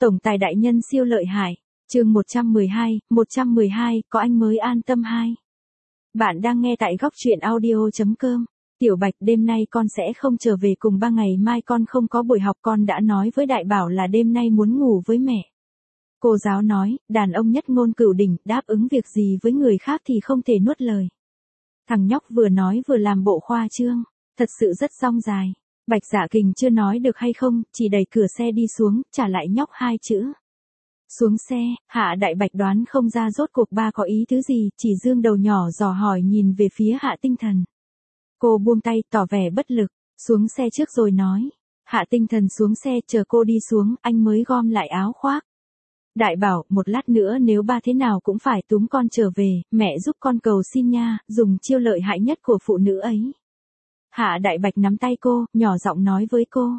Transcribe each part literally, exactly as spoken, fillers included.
Tổng tài đại nhân siêu lợi hại. Chương một trăm mười hai, một trăm mười hai, có anh mới an tâm hai. Bạn đang nghe tại góc truyện audio.com. Tiểu Bạch, đêm nay con sẽ không trở về cùng ba, ngày mai con không có buổi học, con đã nói với Đại Bảo là đêm nay muốn ngủ với mẹ. Cô giáo nói, đàn ông nhất ngôn cửu đỉnh, đáp ứng việc gì với người khác thì không thể nuốt lời. Thằng nhóc vừa nói vừa làm bộ khoa trương, thật sự rất dong dài. Bạch Dạ Kình chưa nói được hay không, chỉ đẩy cửa xe đi xuống, trả lại nhóc hai chữ. Xuống xe, Hạ Đại Bạch đoán không ra rốt cuộc ba có ý thứ gì, chỉ dương đầu nhỏ dò hỏi nhìn về phía Hạ Tinh Thần. Cô buông tay, tỏ vẻ bất lực, xuống xe trước rồi nói. Hạ Tinh Thần xuống xe, chờ cô đi xuống, anh mới gom lại áo khoác. Đại Bảo, một lát nữa nếu ba thế nào cũng phải túm con trở về, mẹ giúp con cầu xin nha, dùng chiêu lợi hại nhất của phụ nữ ấy. Hạ Đại Bạch nắm tay cô, nhỏ giọng nói với cô.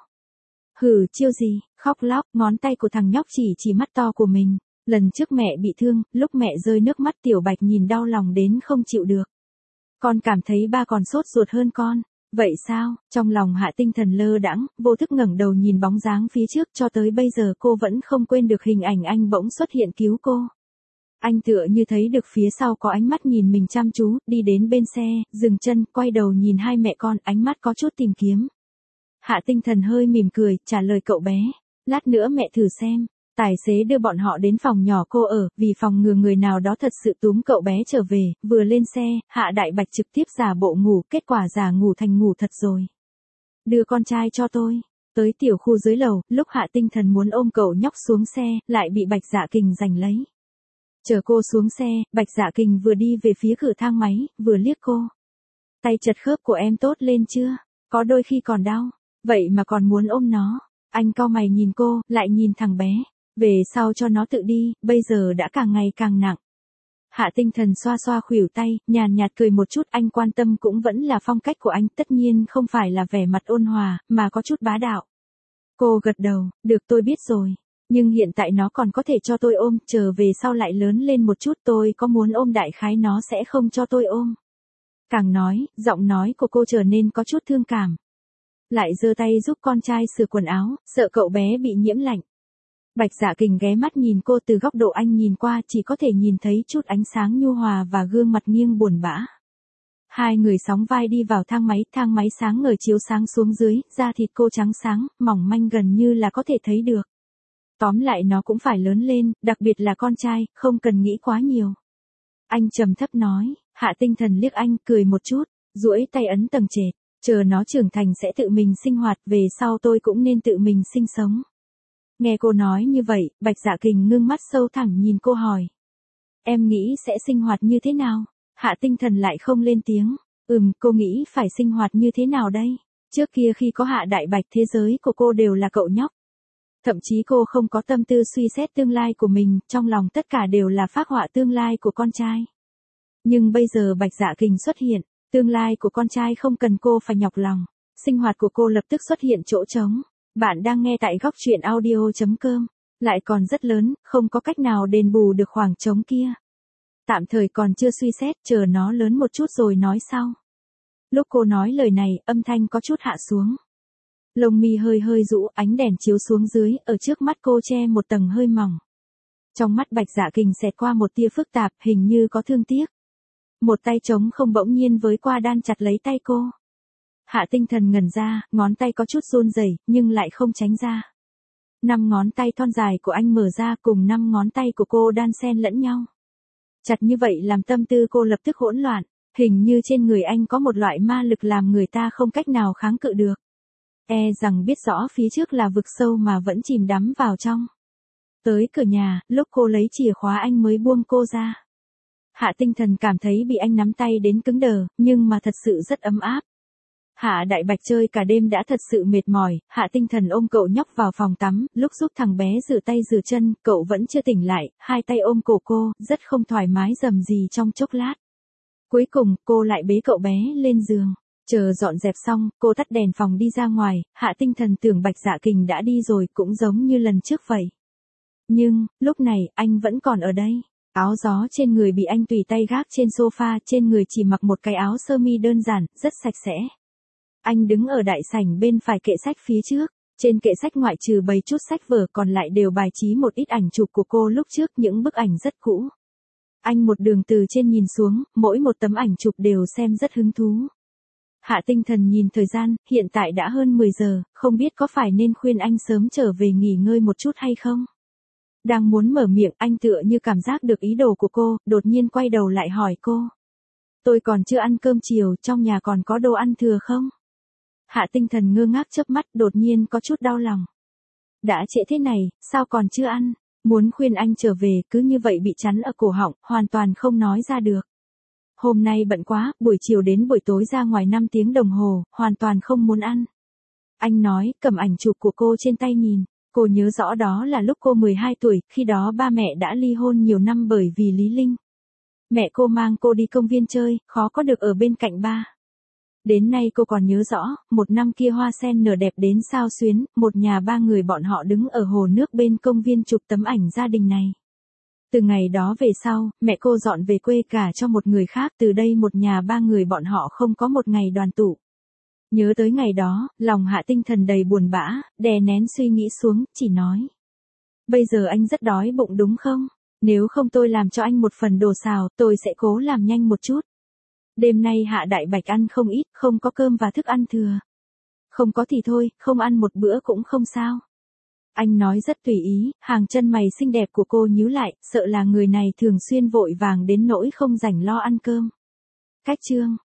Hừ, chiêu gì, khóc lóc, ngón tay của thằng nhóc chỉ chỉ mắt to của mình. Lần trước mẹ bị thương, lúc mẹ rơi nước mắt Tiểu Bạch nhìn đau lòng đến không chịu được. Con cảm thấy ba còn sốt ruột hơn con. Vậy sao? Trong lòng Hạ Tinh Thần lơ đãng, vô thức ngẩng đầu nhìn bóng dáng phía trước, cho tới bây giờ cô vẫn không quên được hình ảnh anh bỗng xuất hiện cứu cô. Anh tựa như thấy được phía sau có ánh mắt nhìn mình chăm chú, đi đến bên xe, dừng chân, quay đầu nhìn hai mẹ con, ánh mắt có chút tìm kiếm. Hạ Tinh Thần hơi mỉm cười, trả lời cậu bé. Lát nữa mẹ thử xem. Tài xế đưa bọn họ đến phòng nhỏ cô ở, vì phòng ngừa người nào đó thật sự túm cậu bé trở về, vừa lên xe, Hạ Đại Bạch trực tiếp giả bộ ngủ, kết quả giả ngủ thành ngủ thật rồi. Đưa con trai cho tôi. Tới tiểu khu dưới lầu, lúc Hạ Tinh Thần muốn ôm cậu nhóc xuống xe, lại bị Bạch Dạ Kình giành lấy. Chờ cô xuống xe, Bạch Dạ Kình vừa đi về phía cửa thang máy, vừa liếc cô. Tay chật khớp của em tốt lên chưa? Có đôi khi còn đau, vậy mà còn muốn ôm nó. Anh cau mày nhìn cô, lại nhìn thằng bé. Về sau cho nó tự đi, bây giờ đã càng ngày càng nặng. Hạ Tinh Thần xoa xoa khuỷu tay, nhàn nhạt cười một chút, anh quan tâm cũng vẫn là phong cách của anh, tất nhiên không phải là vẻ mặt ôn hòa, mà có chút bá đạo. Cô gật đầu, được tôi biết rồi. Nhưng hiện tại nó còn có thể cho tôi ôm, chờ về sau lại lớn lên một chút tôi có muốn ôm đại khái nó sẽ không cho tôi ôm. Càng nói, giọng nói của cô trở nên có chút thương cảm. Lại giơ tay giúp con trai sửa quần áo, sợ cậu bé bị nhiễm lạnh. Bạch Dạ Kình ghé mắt nhìn cô, từ góc độ anh nhìn qua chỉ có thể nhìn thấy chút ánh sáng nhu hòa và gương mặt nghiêng buồn bã. Hai người sóng vai đi vào thang máy, thang máy sáng ngời chiếu sáng xuống dưới, da thịt cô trắng sáng, mỏng manh gần như là có thể thấy được. Tóm lại nó cũng phải lớn lên, đặc biệt là con trai, không cần nghĩ quá nhiều. Anh trầm thấp nói. Hạ Tinh Thần liếc anh, cười một chút, duỗi tay ấn tầng trệt, chờ nó trưởng thành sẽ tự mình sinh hoạt, về sau tôi cũng nên tự mình sinh sống. Nghe cô nói như vậy, Bạch Dạ Kình ngưng mắt sâu thẳm nhìn cô hỏi. Em nghĩ sẽ sinh hoạt như thế nào? Hạ Tinh Thần lại không lên tiếng. Ừm, cô nghĩ phải sinh hoạt như thế nào đây? Trước kia khi có Hạ Đại Bạch, thế giới của cô đều là cậu nhóc. Thậm chí cô không có tâm tư suy xét tương lai của mình, trong lòng tất cả đều là phác họa tương lai của con trai. Nhưng bây giờ Bạch Dạ Kình xuất hiện, tương lai của con trai không cần cô phải nhọc lòng. Sinh hoạt của cô lập tức xuất hiện chỗ trống. Bạn đang nghe tại góc truyện audio.com, lại còn rất lớn, không có cách nào đền bù được khoảng trống kia. Tạm thời còn chưa suy xét, chờ nó lớn một chút rồi nói sau. Lúc cô nói lời này, âm thanh có chút hạ xuống. Lông mi hơi hơi rũ, ánh đèn chiếu xuống dưới, ở trước mắt cô che một tầng hơi mỏng. Trong mắt Bạch Dạ Kình xẹt qua một tia phức tạp, hình như có thương tiếc. Một tay trống không bỗng nhiên với qua đan chặt lấy tay cô. Hạ Tinh Thần ngẩn ra, ngón tay có chút run rẩy, nhưng lại không tránh ra. Năm ngón tay thon dài của anh mở ra cùng năm ngón tay của cô đan xen lẫn nhau. Chặt như vậy làm tâm tư cô lập tức hỗn loạn, hình như trên người anh có một loại ma lực làm người ta không cách nào kháng cự được. E rằng biết rõ phía trước là vực sâu mà vẫn chìm đắm vào trong. Tới cửa nhà, lúc cô lấy chìa khóa anh mới buông cô ra. Hạ Tinh Thần cảm thấy bị anh nắm tay đến cứng đờ, nhưng mà thật sự rất ấm áp. Hạ Đại Bạch chơi cả đêm đã thật sự mệt mỏi, Hạ Tinh Thần ôm cậu nhóc vào phòng tắm, lúc giúp thằng bé rửa tay rửa chân, cậu vẫn chưa tỉnh lại, hai tay ôm cổ cô, rất không thoải mái rầm rì trong chốc lát. Cuối cùng, cô lại bế cậu bé lên giường, chờ dọn dẹp xong, cô tắt đèn phòng đi ra ngoài, Hạ Tinh Thần tưởng Bạch Dạ Kình đã đi rồi, cũng giống như lần trước vậy. Nhưng, lúc này, anh vẫn còn ở đây. Áo gió trên người bị anh tùy tay gác trên sofa, trên người chỉ mặc một cái áo sơ mi đơn giản, rất sạch sẽ. Anh đứng ở đại sảnh bên phải kệ sách phía trước, Trên kệ sách ngoại trừ bày chút sách vở còn lại đều bài trí một ít ảnh chụp của cô lúc trước, những bức ảnh rất cũ. Anh một đường từ trên nhìn xuống, mỗi một tấm ảnh chụp đều xem rất hứng thú. Hạ Tinh Thần nhìn thời gian, hiện tại đã hơn mười giờ, không biết có phải nên khuyên anh sớm trở về nghỉ ngơi một chút hay không? Đang muốn mở miệng, anh tựa như cảm giác được ý đồ của cô, đột nhiên quay đầu lại hỏi cô. Tôi còn chưa ăn cơm chiều, trong nhà còn có đồ ăn thừa không? Hạ Tinh Thần ngơ ngác chớp mắt, đột nhiên có chút đau lòng. Đã trễ thế này, sao còn chưa ăn? Muốn khuyên anh trở về, cứ như vậy bị chắn ở cổ họng, hoàn toàn không nói ra được. Hôm nay bận quá, buổi chiều đến buổi tối ra ngoài năm tiếng đồng hồ, hoàn toàn không muốn ăn. Anh nói, cầm ảnh chụp của cô trên tay nhìn. Cô nhớ rõ đó là lúc cô mười hai tuổi, khi đó ba mẹ đã ly hôn nhiều năm bởi vì Lý Linh. Mẹ cô mang cô đi công viên chơi, khó có được ở bên cạnh ba. Đến nay cô còn nhớ rõ, một năm kia hoa sen nở đẹp đến sao xuyến, một nhà ba người bọn họ đứng ở hồ nước bên công viên chụp tấm ảnh gia đình này. Từ ngày đó về sau, mẹ cô dọn về quê cả cho một người khác, từ đây một nhà ba người bọn họ không có một ngày đoàn tụ. Nhớ tới ngày đó, lòng Hạ Tinh Thần đầy buồn bã, đè nén suy nghĩ xuống, chỉ nói. Bây giờ anh rất đói bụng đúng không? Nếu không tôi làm cho anh một phần đồ xào, tôi sẽ cố làm nhanh một chút. Đêm nay Hạ Đại Bạch ăn không ít, không có cơm và thức ăn thừa. Không có thì thôi, không ăn một bữa cũng không sao. Anh nói rất tùy ý, hàng chân mày xinh đẹp của cô nhíu lại, sợ là người này thường xuyên vội vàng đến nỗi không rảnh lo ăn cơm. Cách chương